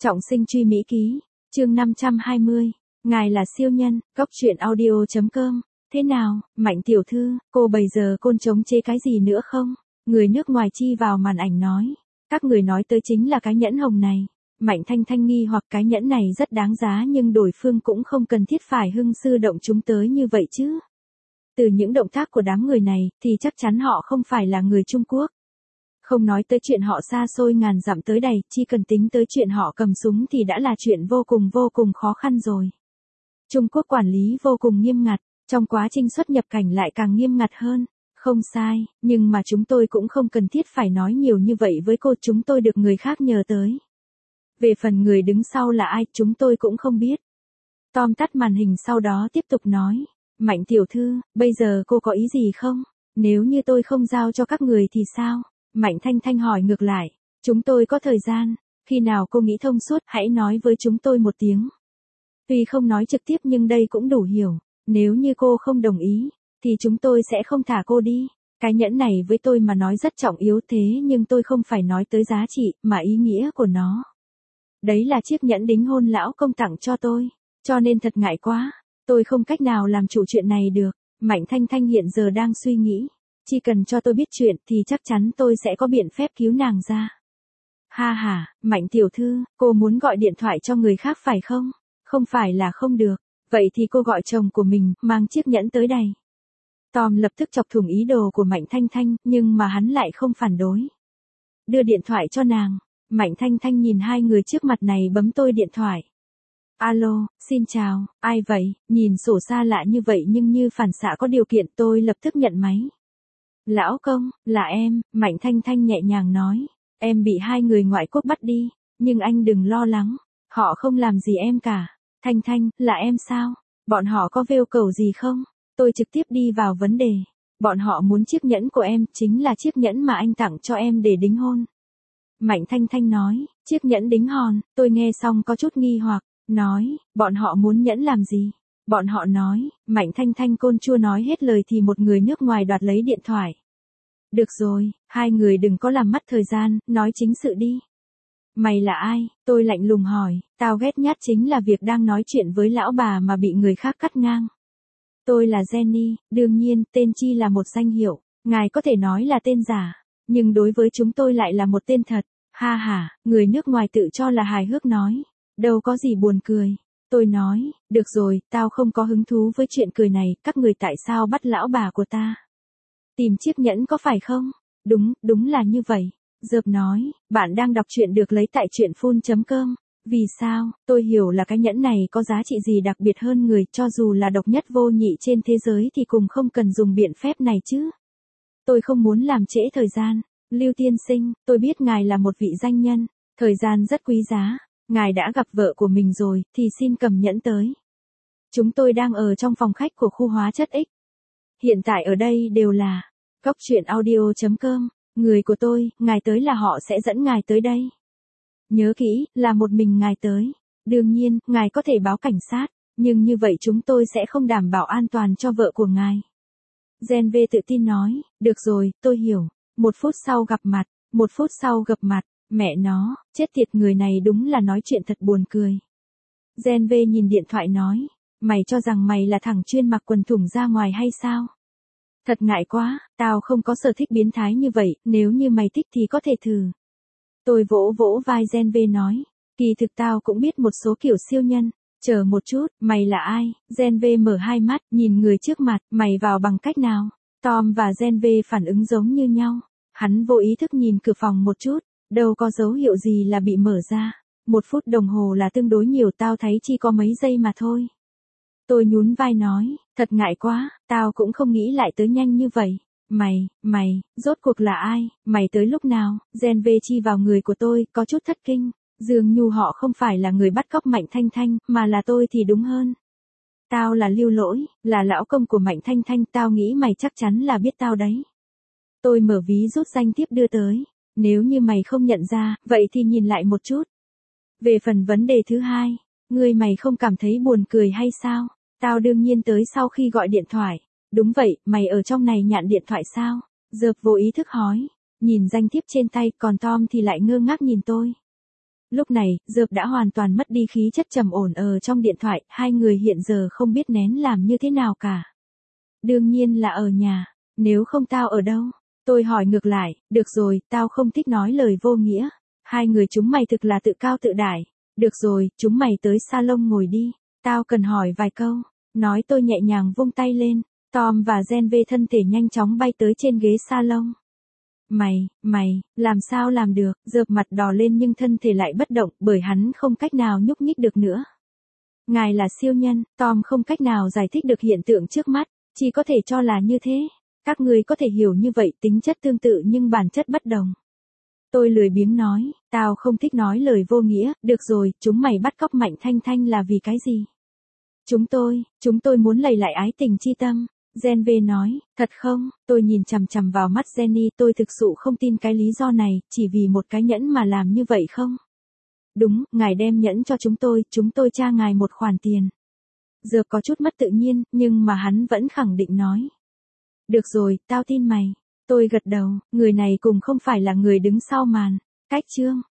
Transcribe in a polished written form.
Trọng sinh truy Mỹ ký, chương 520, ngài là siêu nhân, góc truyện audio.com, thế nào, Mạnh tiểu thư, cô bây giờ côn chống chế cái gì nữa không? Người nước ngoài chi vào màn ảnh nói, các người nói tới chính là cái nhẫn hồng này. Mạnh Thanh Thanh nghi hoặc cái nhẫn này rất đáng giá nhưng đối phương cũng không cần thiết phải hưng sư động chúng tới như vậy chứ. Từ những động tác của đám người này thì chắc chắn họ không phải là người Trung Quốc. Không nói tới chuyện họ xa xôi ngàn dặm tới đây, chỉ cần tính tới chuyện họ cầm súng thì đã là chuyện vô cùng khó khăn rồi. Trung Quốc quản lý vô cùng nghiêm ngặt, trong quá trình xuất nhập cảnh lại càng nghiêm ngặt hơn. Không sai, nhưng mà chúng tôi cũng không cần thiết phải nói nhiều như vậy với cô, chúng tôi được người khác nhờ tới. Về phần người đứng sau là ai, chúng tôi cũng không biết. Tom tắt màn hình sau đó tiếp tục nói, Mạnh tiểu thư, bây giờ cô có ý gì không? Nếu như tôi không giao cho các người thì sao? Mạnh Thanh Thanh hỏi ngược lại, chúng tôi có thời gian, khi nào cô nghĩ thông suốt hãy nói với chúng tôi một tiếng. Tuy không nói trực tiếp nhưng đây cũng đủ hiểu, nếu như cô không đồng ý, thì chúng tôi sẽ không thả cô đi. Cái nhẫn này với tôi mà nói rất trọng yếu thế nhưng tôi không phải nói tới giá trị mà ý nghĩa của nó. Đấy là chiếc nhẫn đính hôn lão công tặng cho tôi, cho nên thật ngại quá, tôi không cách nào làm chủ chuyện này được. Mạnh Thanh Thanh hiện giờ đang suy nghĩ, chỉ cần cho tôi biết chuyện thì chắc chắn tôi sẽ có biện pháp cứu nàng ra. Ha ha, Mạnh tiểu thư, cô muốn gọi điện thoại cho người khác phải không? Không phải là không được, vậy thì cô gọi chồng của mình, mang chiếc nhẫn tới đây. Tom lập tức chọc thủng ý đồ của Mạnh Thanh Thanh, nhưng mà hắn lại không phản đối. Đưa điện thoại cho nàng. Mạnh Thanh Thanh nhìn hai người trước mặt này bấm tôi điện thoại. Alo, xin chào, ai vậy? Nhìn sổ xa lạ như vậy nhưng như phản xạ có điều kiện tôi lập tức nhận máy. Lão công, là em, Mạnh Thanh Thanh nhẹ nhàng nói. Em bị hai người ngoại quốc bắt đi, nhưng anh đừng lo lắng, họ không làm gì em cả. Thanh Thanh, là em sao? Bọn họ có yêu cầu gì không? Tôi trực tiếp đi vào vấn đề. Bọn họ muốn chiếc nhẫn của em, chính là chiếc nhẫn mà anh tặng cho em để đính hôn. Mạnh Thanh Thanh nói, chiếc nhẫn đính hôn, tôi nghe xong có chút nghi hoặc, nói, bọn họ muốn nhẫn làm gì? Bọn họ nói, Mạnh Thanh Thanh côn chưa nói hết lời thì một người nước ngoài đoạt lấy điện thoại. Được rồi, hai người đừng có làm mất thời gian, nói chính sự đi. Mày là ai? Tôi lạnh lùng hỏi, tao ghét nhất chính là việc đang nói chuyện với lão bà mà bị người khác cắt ngang. Tôi là Jenny, đương nhiên, tên chi là một danh hiệu, ngài có thể nói là tên giả, nhưng đối với chúng tôi lại là một tên thật. Ha ha, người nước ngoài tự cho là hài hước nói, đâu có gì buồn cười. Tôi nói, được rồi, tao không có hứng thú với chuyện cười này, các người tại sao bắt lão bà của ta? Tìm chiếc nhẫn có phải không? Đúng là như vậy. Dợp nói, bạn đang đọc truyện được lấy tại truyện.com. Vì sao? Tôi hiểu là cái nhẫn này có giá trị gì đặc biệt hơn người, cho dù là độc nhất vô nhị trên thế giới thì cũng không cần dùng biện pháp này chứ. Tôi không muốn làm trễ thời gian. Lưu tiên sinh, tôi biết ngài là một vị danh nhân, thời gian rất quý giá. Ngài đã gặp vợ của mình rồi, thì xin cầm nhẫn tới. Chúng tôi đang ở trong phòng khách của khu hóa chất X. Hiện tại ở đây đều là góc truyện audio.com. Người của tôi, ngài tới là họ sẽ dẫn ngài tới đây. Nhớ kỹ, là một mình ngài tới. Đương nhiên, ngài có thể báo cảnh sát, nhưng như vậy chúng tôi sẽ không đảm bảo an toàn cho vợ của ngài. Gen V tự tin nói, được rồi, tôi hiểu. 1 phút sau gặp mặt, mẹ nó, chết tiệt, người này đúng là nói chuyện thật buồn cười. Gen V nhìn điện thoại nói, mày cho rằng mày là thằng chuyên mặc quần thủng ra ngoài hay sao? Thật ngại quá, tao không có sở thích biến thái như vậy, nếu như mày thích thì có thể thử. Tôi vỗ vỗ vai Gen V nói, kỳ thực tao cũng biết một số kiểu siêu nhân. Chờ một chút, mày là ai? Gen V mở hai mắt, nhìn người trước mặt, mày vào bằng cách nào? Tom và Gen V phản ứng giống như nhau. Hắn vô ý thức nhìn cửa phòng một chút, đâu có dấu hiệu gì là bị mở ra. 1 phút đồng hồ là tương đối nhiều, tao thấy chỉ có mấy giây mà thôi. Tôi nhún vai nói, thật ngại quá, tao cũng không nghĩ lại tới nhanh như vậy. Mày, rốt cuộc là ai? Mày tới lúc nào? Gen V chi vào người của tôi, có chút thất kinh. Dường như họ không phải là người bắt cóc Mạnh Thanh Thanh, mà là tôi thì đúng hơn. Tao là Lưu Lỗi, là lão công của Mạnh Thanh Thanh, tao nghĩ mày chắc chắn là biết tao đấy. Tôi mở ví rút danh thiếp đưa tới. Nếu như mày không nhận ra, vậy thì nhìn lại một chút. Về phần vấn đề thứ hai, mày không cảm thấy buồn cười hay sao? Tao đương nhiên tới sau khi gọi điện thoại. Đúng vậy, mày ở trong này nhạn điện thoại sao? Dợp vô ý thức hỏi. Nhìn danh thiếp trên tay, còn Tom thì lại ngơ ngác nhìn tôi. Lúc này, Dợp đã hoàn toàn mất đi khí chất trầm ổn ở trong điện thoại, hai người hiện giờ không biết nén làm như thế nào cả. Đương nhiên là ở nhà, nếu không tao ở đâu? Tôi hỏi ngược lại, được rồi, tao không thích nói lời vô nghĩa. Hai người chúng mày thực là tự cao tự đại. Được rồi, chúng mày tới salon ngồi đi, tao cần hỏi vài câu. Nói tôi nhẹ nhàng vung tay lên, Tom và Gen V thân thể nhanh chóng bay tới trên ghế salon. Mày, làm sao làm được, Dợp mặt đỏ lên nhưng thân thể lại bất động bởi hắn không cách nào nhúc nhích được nữa. Ngài là siêu nhân, Tom không cách nào giải thích được hiện tượng trước mắt, chỉ có thể cho là như thế. Các người có thể hiểu như vậy, tính chất tương tự nhưng bản chất bất đồng. Tôi lười biếng nói, tao không thích nói lời vô nghĩa, được rồi, chúng mày bắt cóc Mạnh Thanh Thanh là vì cái gì? Chúng tôi muốn lầy lại ái tình chi tâm. Gen V nói, thật không, tôi nhìn chằm chằm vào mắt Jenny, tôi thực sự không tin cái lý do này, chỉ vì một cái nhẫn mà làm như vậy không? Đúng, ngài đem nhẫn cho chúng tôi tra ngài một khoản tiền. Dợp có chút mất tự nhiên, nhưng mà hắn vẫn khẳng định nói. Được rồi, tao tin mày. Tôi gật đầu, người này cùng không phải là người đứng sau màn. Cách chương